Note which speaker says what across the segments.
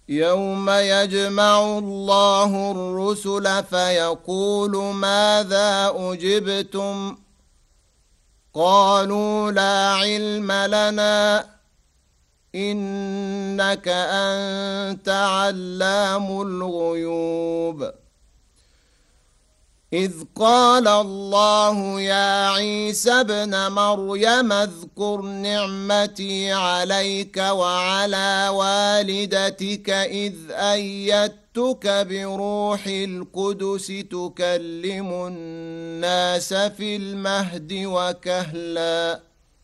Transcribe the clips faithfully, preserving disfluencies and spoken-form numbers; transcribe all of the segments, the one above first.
Speaker 1: يوم يجمع الله الرسل فيقول ماذا أجبتم قالوا لا علم لنا إنك أنت علام الغيوب إذ قال الله يا عيسى ابن مريم اذكر نعمتي عليك وعلى والدتك إذ أيدتك بروح القدس تكلم الناس في المهد وكهلا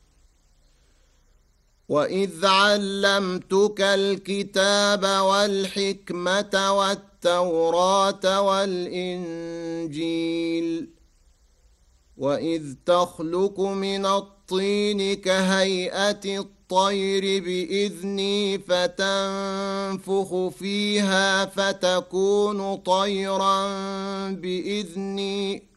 Speaker 1: وإذ علمتك الكتاب والحكمة والتوراة والإنجيل وإذ تخلق من الطين كهيئة الطير بإذني فتنفخ فيها فتكون طيرا بإذني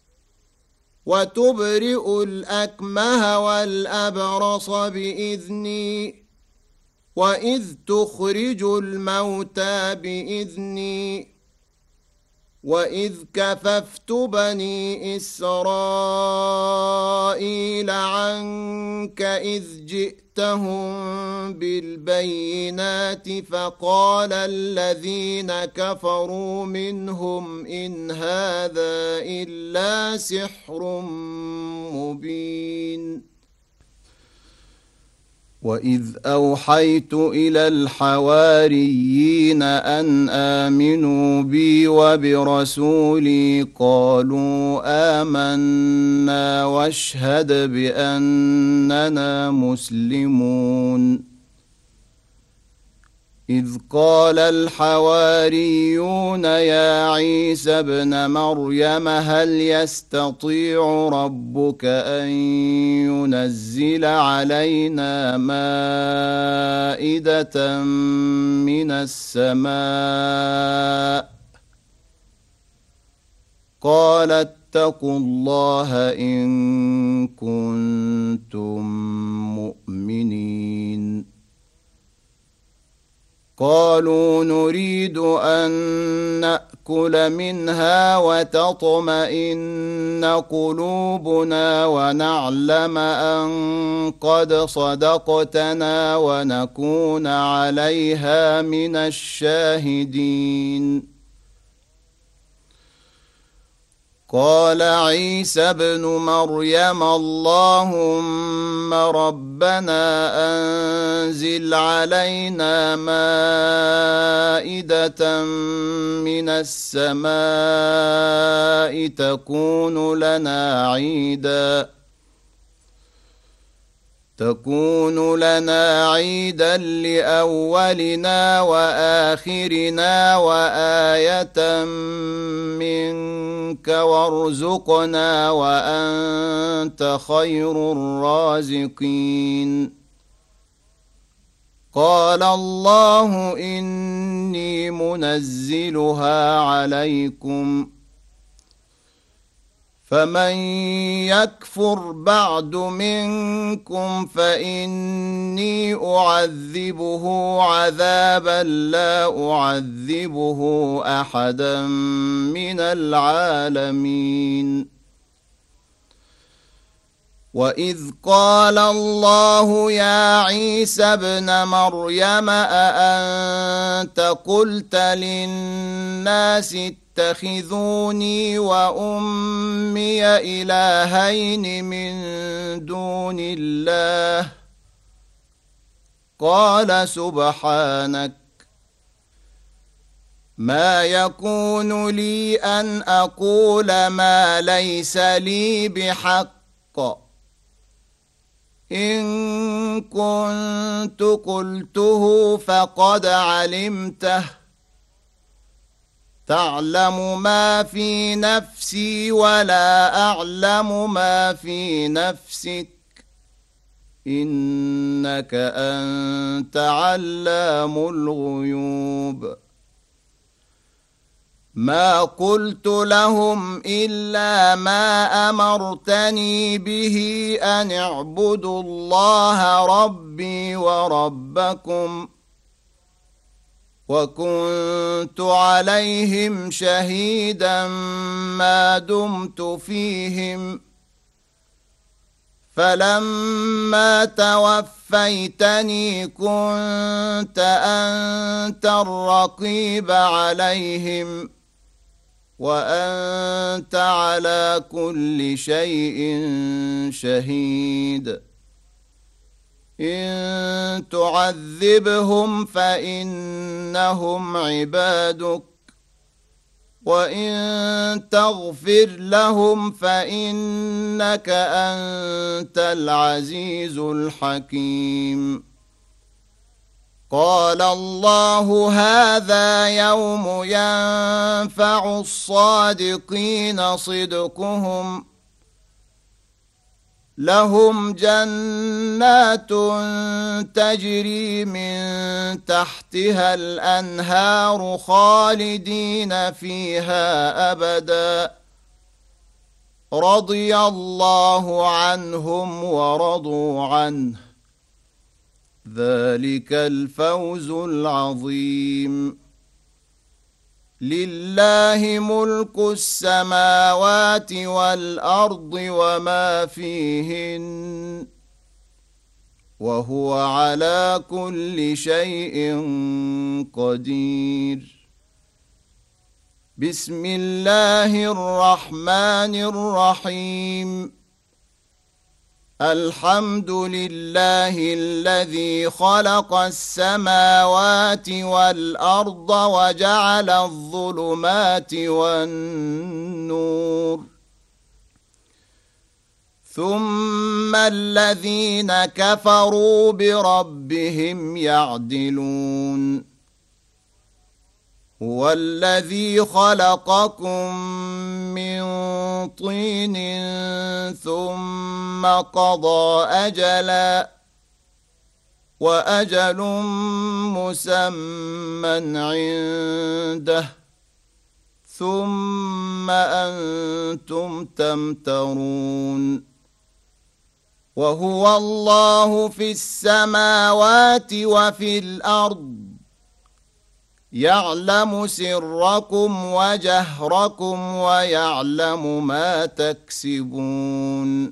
Speaker 1: وتبرئ الأكمه والأبرص بإذني وإذ تخرج الموتى بإذني وإذ كففت بني إسرائيل عنك إذ جئتهم بالبينات فقال الذين كفروا منهم إن هذا إلا سحر مبين وإذ أوحيت إلى الحواريين أن آمنوا بي وبرسولي قالوا آمنا واشهد بأننا مسلمون إذ قال الحواريون يا عيسى ابن مريم هل يستطيع ربك أن ينزل علينا مائدة من السماء قال اتقوا الله إن كنتم مؤمنين قالوا نريد أن نأكل منها وتطمئن قلوبنا ونعلم أن قد صدقتنا ونكون عليها من الشاهدين قال عيسى ابن مريم اللهم ربنا أنزل علينا مائدة من السماء تكون لنا عيدا تكون لنا عيدا لأولنا وآخرنا وآية منك وارزقنا وأنت خير الرازقين قال الله إني منزلها عليكم فمن يكفر بعد منكم فإني أعذبه عذابا لا أعذبه أحدا من العالمين وإذ قال الله يا عيسى ابن مريم أأنت قلت للناس اتخذوني وأمي إلهين من دون الله قال سبحانك ما يكون لي أن أقول ما ليس لي بحق إن كنت قلته فقد علمته تعلم ما في نفسي ولا أعلم ما في نفسك إنك أنت علام الغيوب ما قلت لهم إلا ما أمرتني به أن اعبدوا الله ربي وربكم وكنت عليهم شهيدا ما دمت فيهم فلما توفيتني كنت أنت الرقيب عليهم وأنت على كل شيء شهيد إن تعذبهم فإنهم عبادك وإن تغفر لهم فإنك أنت العزيز الحكيم قال الله هذا يوم ينفع الصادقين صدقهم لهم جنات تجري من تحتها الأنهار خالدين فيها أبدا رضي الله عنهم ورضوا عنه ذلك الفوز العظيم لله ملك السماوات والأرض وما فيهن وهو على كل شيء قدير بسم الله الرحمن الرحيم الحمد لله الذي خلق السماوات والأرض وجعل الظلمات والنور ثم الذين كفروا بربهم يعدلون هو الذي خلقكم من طين ثم قضى أجلا وأجل مسمى عنده ثم أنتم تمترون وهو الله في السماوات وفي الأرض يعلم سركم وجهركم ويعلم ما تكسبون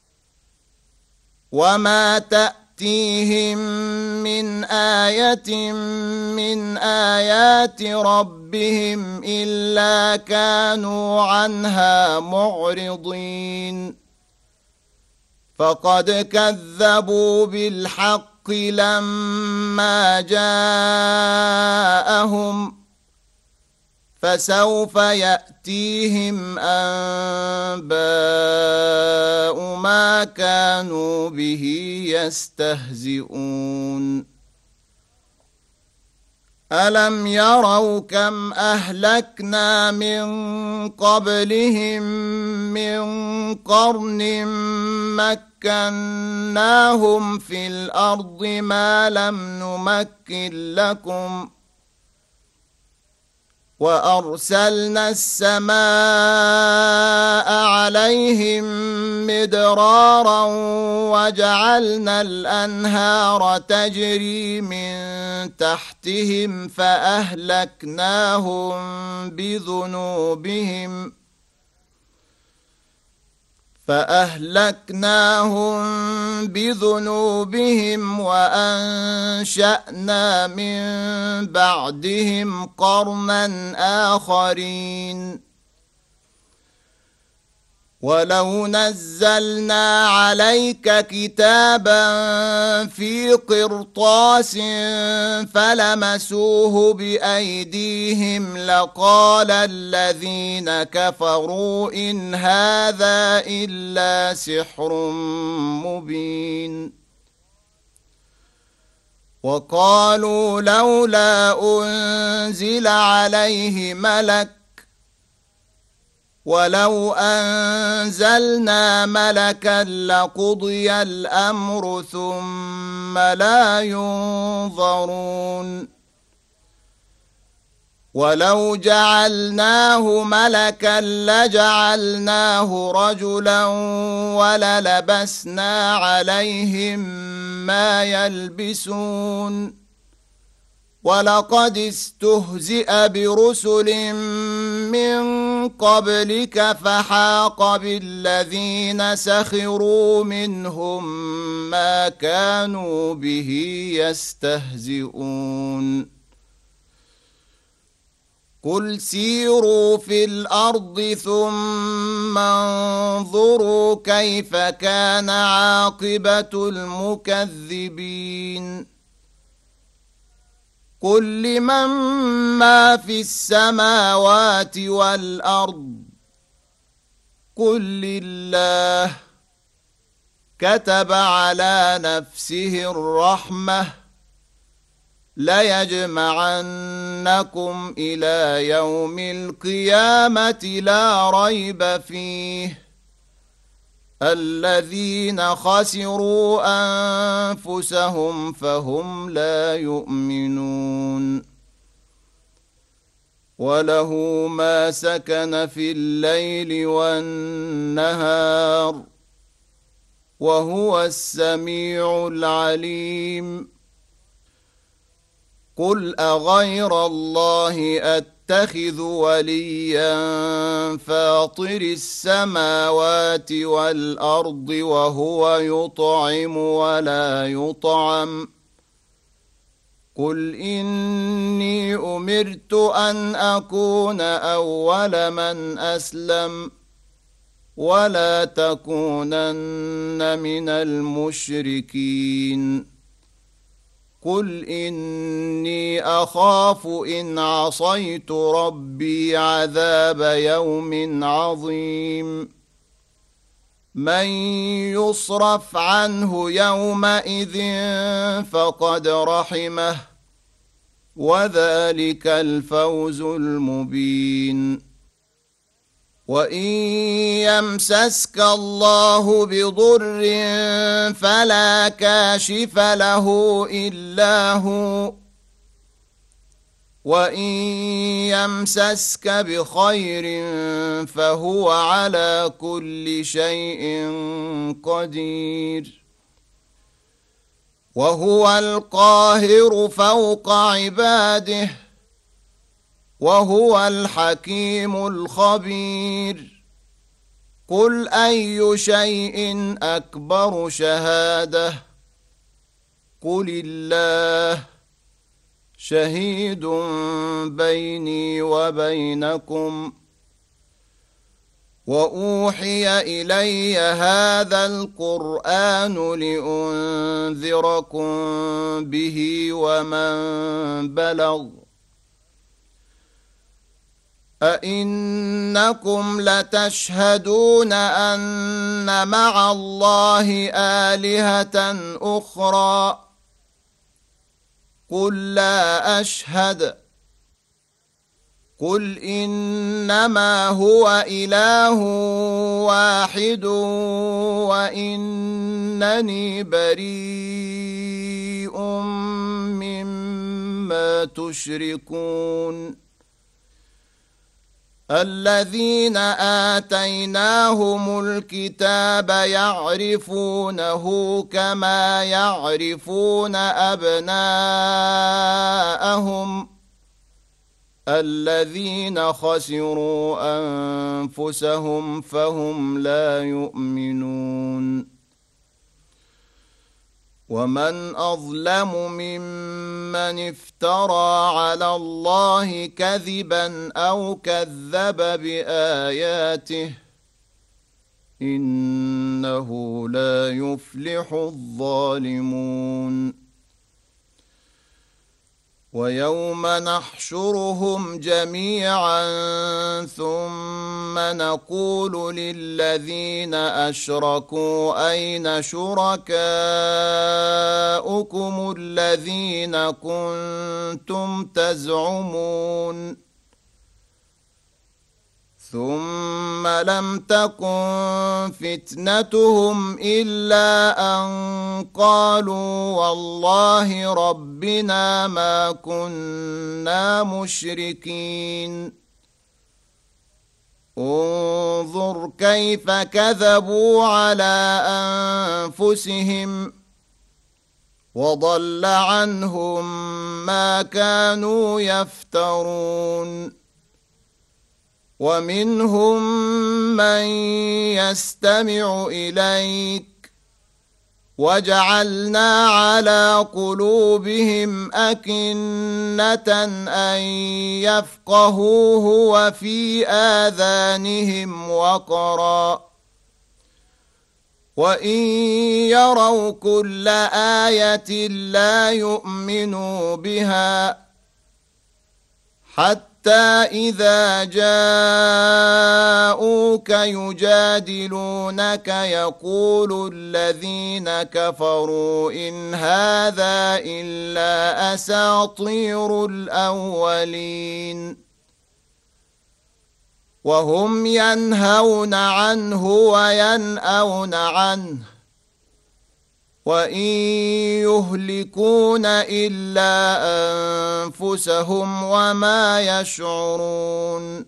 Speaker 1: وما تأتيهم من آية من آيات ربهم إلا كانوا عنها معرضين فقد كذبوا بالحق لما جاءهم فسوف يأتيهم أنباء ما كانوا به يستهزئون ألم يروا كم أهلكنا من قبلهم من قرن مكناهم في الأرض ما لم نمكن لكم وأرسلنا السماء عليهم مدرارا وجعلنا الأنهار تجري من تحتهم فأهلكناهم بذنوبهم فأهلكناهم بذنوبهم وأنشأنا من بعدهم قرنا آخرين ولو نزلنا عليك كتابا في قرطاس فلمسوه بأيديهم لقال الذين كفروا إن هذا إلا سحر مبين وقالوا لولا أنزل عليه ملك ولو أنزلنا ملكا لقضي الأمر ثم لا ينظرون ولو جعلناه ملكا لجعلناه رجلا وللبسنا عليهم ما يلبسون ولقد استهزئ برسل من قبلك فحاق بالذين سخروا منهم ما كانوا به يستهزئون قل سيروا في الأرض ثم انظروا كيف كان عاقبة المكذبين قل لمن ما في السماوات والأرض قل لله كتب على نفسه الرحمة ليجمعنكم إلى يوم القيامة لا ريب فيه الذين خسروا أنفسهم فهم لا يؤمنون وله ما سكن في الليل والنهار وهو السميع العليم قل أغير الله أتخذ وليا فاطر السماوات والأرض وهو يطعم ولا يطعم قل إني أمرت أن أكون أول من أسلم ولا تكونن من المشركين قل إني أخاف إن عصيت ربي عذاب يوم عظيم من يصرف عنه يومئذ فقد رحمه وذلك الفوز المبين وإن يمسسك الله بضر فلا كاشف له إلا هو وإن يمسسك بخير فهو على كل شيء قدير وهو القاهر فوق عباده وهو الحكيم الخبير قل أي شيء أكبر شهادة قل الله شهيد بيني وبينكم وأوحي إلي هذا القرآن لأنذركم به ومن بلغ أئنكم لتشهدون أن مع الله آلهة أخرى قل لا أشهد قل إنما هو إله واحد وإنني بريء مما تشركون الذين آتيناهم الكتاب يعرفونه كما يعرفون أبناءهم الذين خسروا أنفسهم فهم لا يؤمنون ومن أظلم ممن افترى على الله كذبا أو كذب بآياته إنه لا يفلح الظالمون ويوم نحشرهم جميعا ثم نقول للذين أشركوا أين شركاؤكم الذين كنتم تزعمون ثم لم تكن فتنتهم إلا أن قالوا والله ربنا ما كنا مشركين انظر كيف كذبوا على أنفسهم وضل عنهم ما كانوا يفترون ومنهم من يستمع إليك وجعلنا على قلوبهم أكنة أن يفقهوه وفي آذانهم وقرا وإن يروا كل آية لا يؤمنوا بها حتى إذا جاءوك يجادلونك يقول الذين كفروا إن هذا إلا أساطير الأولين وهم ينهون عنه وينأون عنه وإن يهلكون إلا أنفسهم وما يشعرون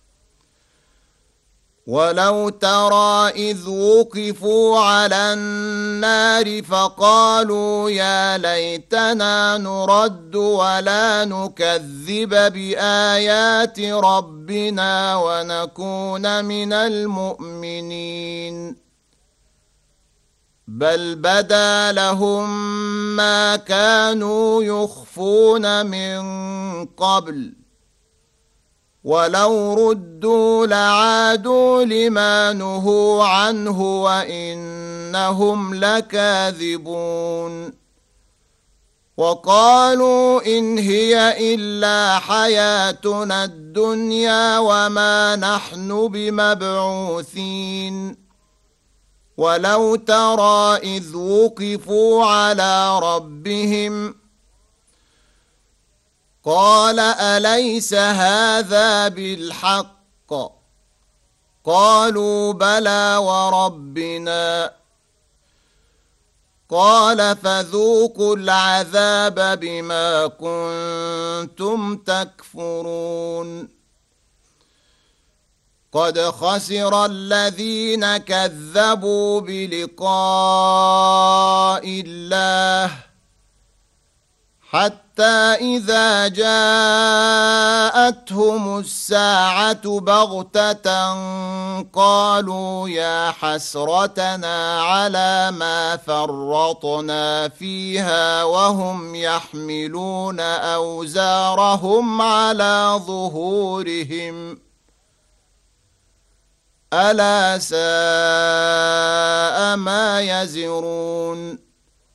Speaker 1: ولو ترى إذ وقفوا على النار فقالوا يا ليتنا نرد ولا نكذب بآيات ربنا ونكون من المؤمنين بل بدا لهم ما كانوا يخفون من قبل ولو ردوا لعادوا لما نهوا عنه وإنهم لكاذبون وقالوا إن هي إلا حياتنا الدنيا وما نحن بمبعوثين ولو ترى إذ وقفوا على ربهم قال أليس هذا بالحق قالوا بلى وربنا قال فذوقوا العذاب بما كنتم تكفرون قد خسر الذين كذبوا بلقاء الله حتى إذا جاءتهم الساعة بغتة قالوا يا حسرتنا على ما فرطنا فيها وهم يحملون أوزارهم على ظهورهم ألا ساء ما يزرون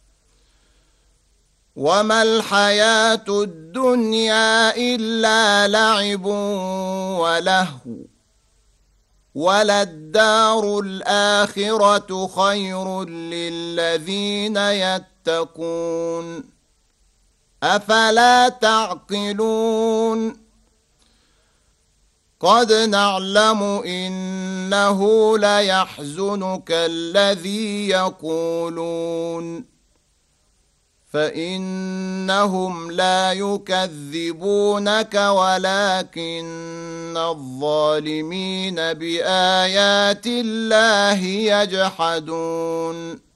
Speaker 1: وما الحياة الدنيا إلا لعب ولهو وللدار الآخرة خير للذين يتقون أفلا تعقلون قد نعلم إنه ليحزنك الذي يقولون فإنهم لا يكذبونك ولكن الظالمين بآيات الله يجحدون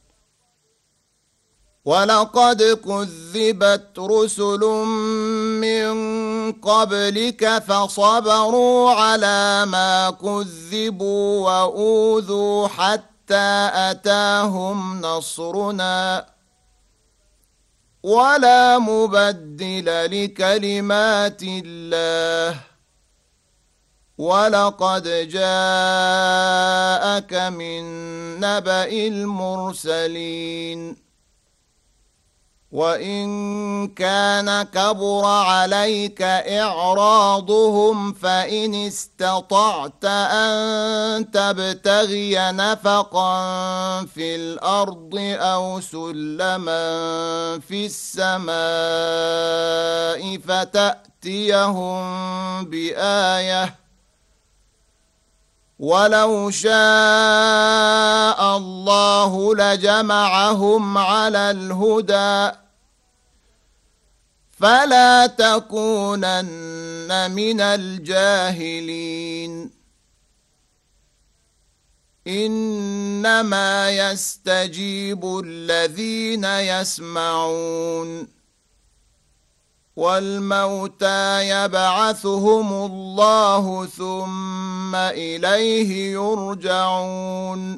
Speaker 1: ولقد كذبت رسل من قبلك فصبروا على ما كذبوا وأوذوا حتى أتاهم نصرنا ولا مبدل لكلمات الله ولقد جاءك من نبأ المرسلين وإن كان كبر عليك إعراضهم فإن استطعت أن تبتغي نفقا في الأرض أو سلما في السماء فتأتيهم بآية ولو شاء الله لجمعهم على الهدى فلا تكونن من الجاهلين إنما يستجيب الذين يسمعون والموتى يبعثهم الله ثم إليه يرجعون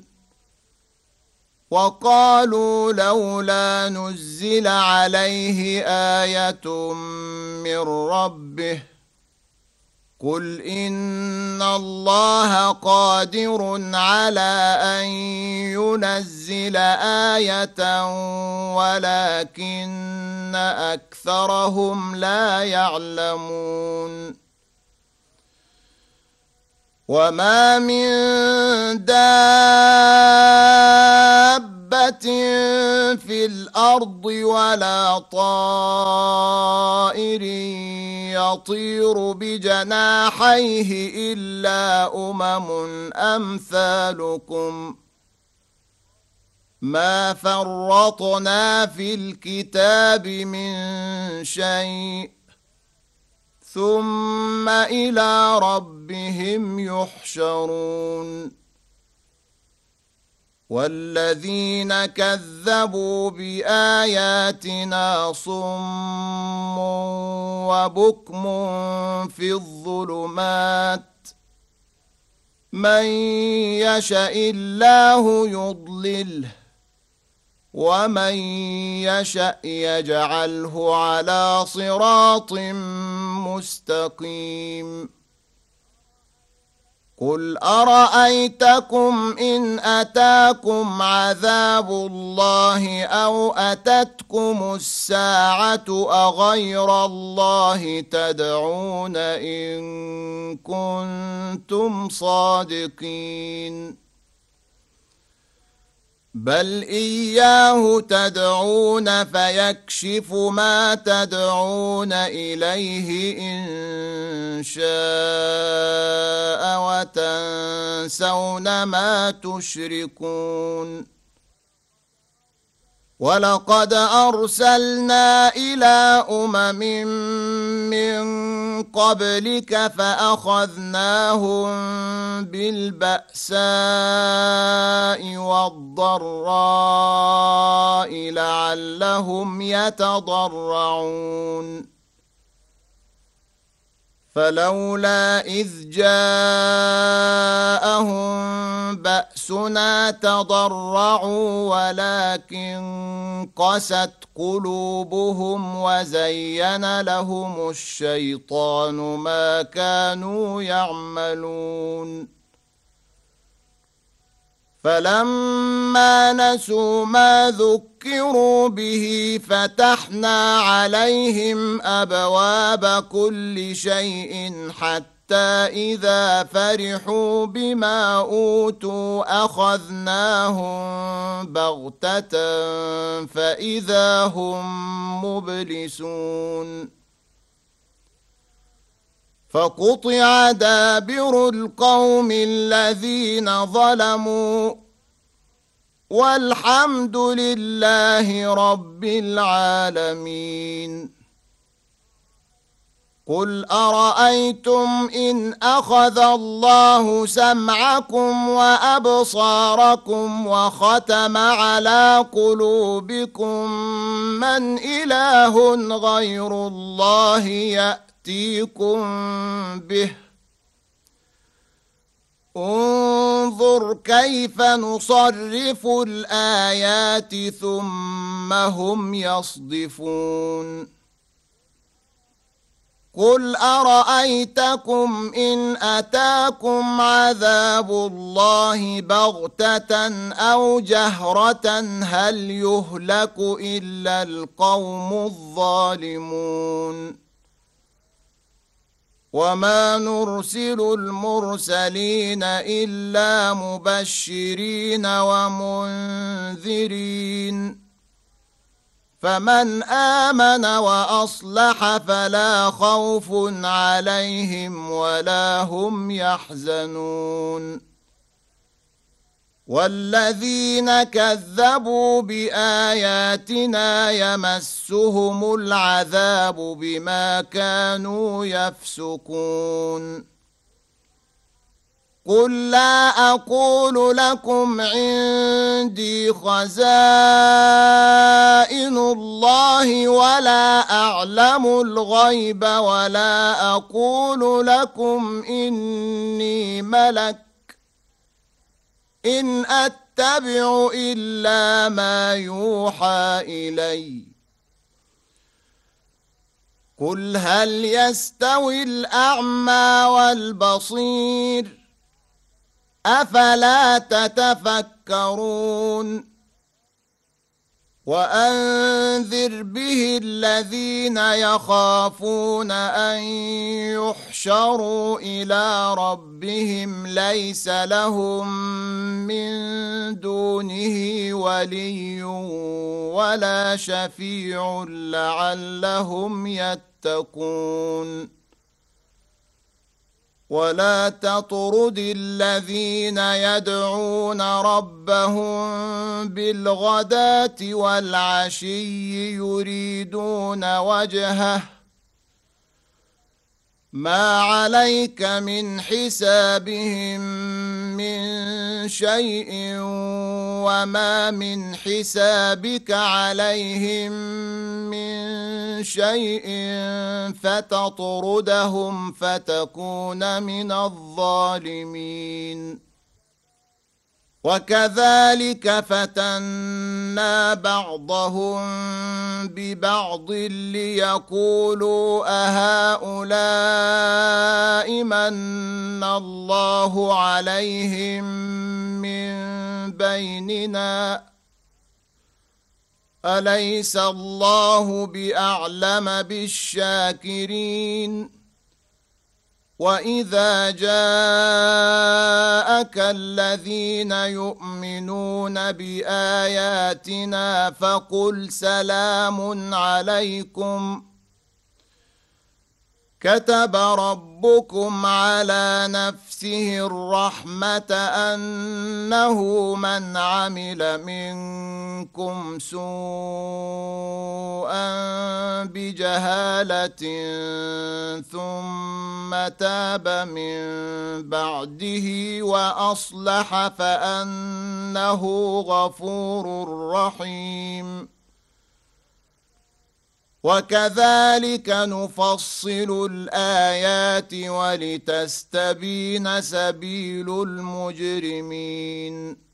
Speaker 1: وقالوا لولا نزل عليه آية من ربه قل إن الله قادر على أن ينزل آية ولكن أكثرهم لا يعلمون وما من دابة في الأرض ولا طائر يطير بجناحيه إلا أمم أمثالكم ما فرطنا في الكتاب من شيء ثم إلى ربهم يحشرون والذين كذبوا بآياتنا صم وبكم في الظلمات من يشاء الله يضلله ومن يشاء يجعله على صراط مستقيم قل أرأيتكم إن أتاكم عذاب الله أو أتتكم الساعة أغير الله تدعون إن كنتم صادقين بل إياه تدعون فيكشف ما تدعون إليه إن شاء وتنسون ما تشركون ولقد أرسلنا إلى أمم من قبلك فأخذناهم بالبأساء والضراء لعلهم يتضرعون فلولا إذ جاءهم بأسنا تضرعوا ولكن قست قلوبهم وزين لهم الشيطان ما كانوا يعملون فلما نسوا ما ذكروا به فتحنا عليهم أبواب كل شيء حتى إذا فرحوا بما أوتوا أخذناهم بغتة فإذا هم مبلسون فقطع دابر القوم الذين ظلموا والحمد لله رب العالمين قل أرأيتم إن أخذ الله سمعكم وأبصاركم وختم على قلوبكم من إله غير الله يأتيكم به انظر كيف نصرف الآيات ثم هم يصدفون قل أرأيتكم إن أتاكم عذاب الله بغتة أو جهرة هل يهلك إلا القوم الظالمون وما نرسل المرسلين إلا مبشرين ومنذرين فمن آمن وأصلح فلا خوف عليهم ولا هم يحزنون والذين كذبوا بآياتنا يمسهم العذاب بما كانوا يفسقون قل لا أقول لكم عندي خزائن الله ولا أعلم الغيب ولا أقول لكم إني ملك إن أتبع إلا ما يوحى إلي قل هل يستوي الأعمى والبصير أفلا تتفكرون وأنذر به الذين يخافون أن يحشروا إلى ربهم ليس لهم من دونه ولي ولا شفيع لعلهم يتقون ولا تطرد الذين يدعون ربهم بالغداة والعشي يريدون وجهه ما عليك من حسابهم من شيء وما من حسابك عليهم من شيء فتطردهم فتكون من الظالمين وكذلك فتنا بعضهم ببعض ليقولوا أهؤلاء من الله عليهم من بيننا أليس الله بأعلم بالشاكرين وإذا جاءك الذين يؤمنون بآياتنا فقل سلام عليكم كتب ربكم على نفسه الرحمة أنه من عمل منكم سوءا بجهالة ثم تاب من بعده وأصلح فأنه غفور رحيم وكذلك نفصل الآيات ولتستبين سبيل المجرمين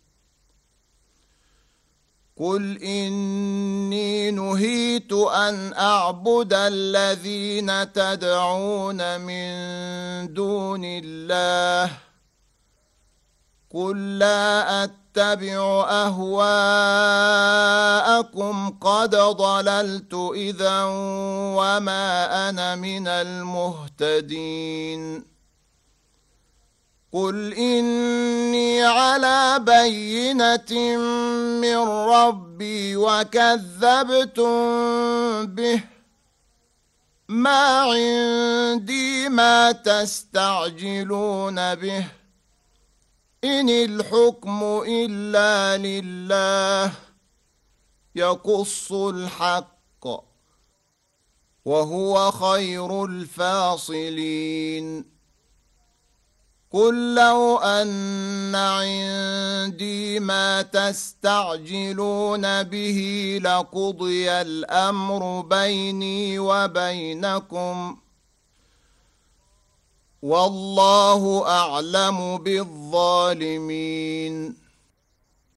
Speaker 1: قل إني نهيت أن أعبد الذين تدعون من دون الله قل لا أتبع أهواءكم قد ضللت إذا وما أنا من المهتدين قل إني على بينة من ربي وكذبتم به ما عندي ما تستعجلون به إن الحكم إلا لله يقص الحق وهو خير الفاصلين قل لو أن عندي ما تستعجلون به لقضي الأمر بيني وبينكم والله أعلم بالظالمين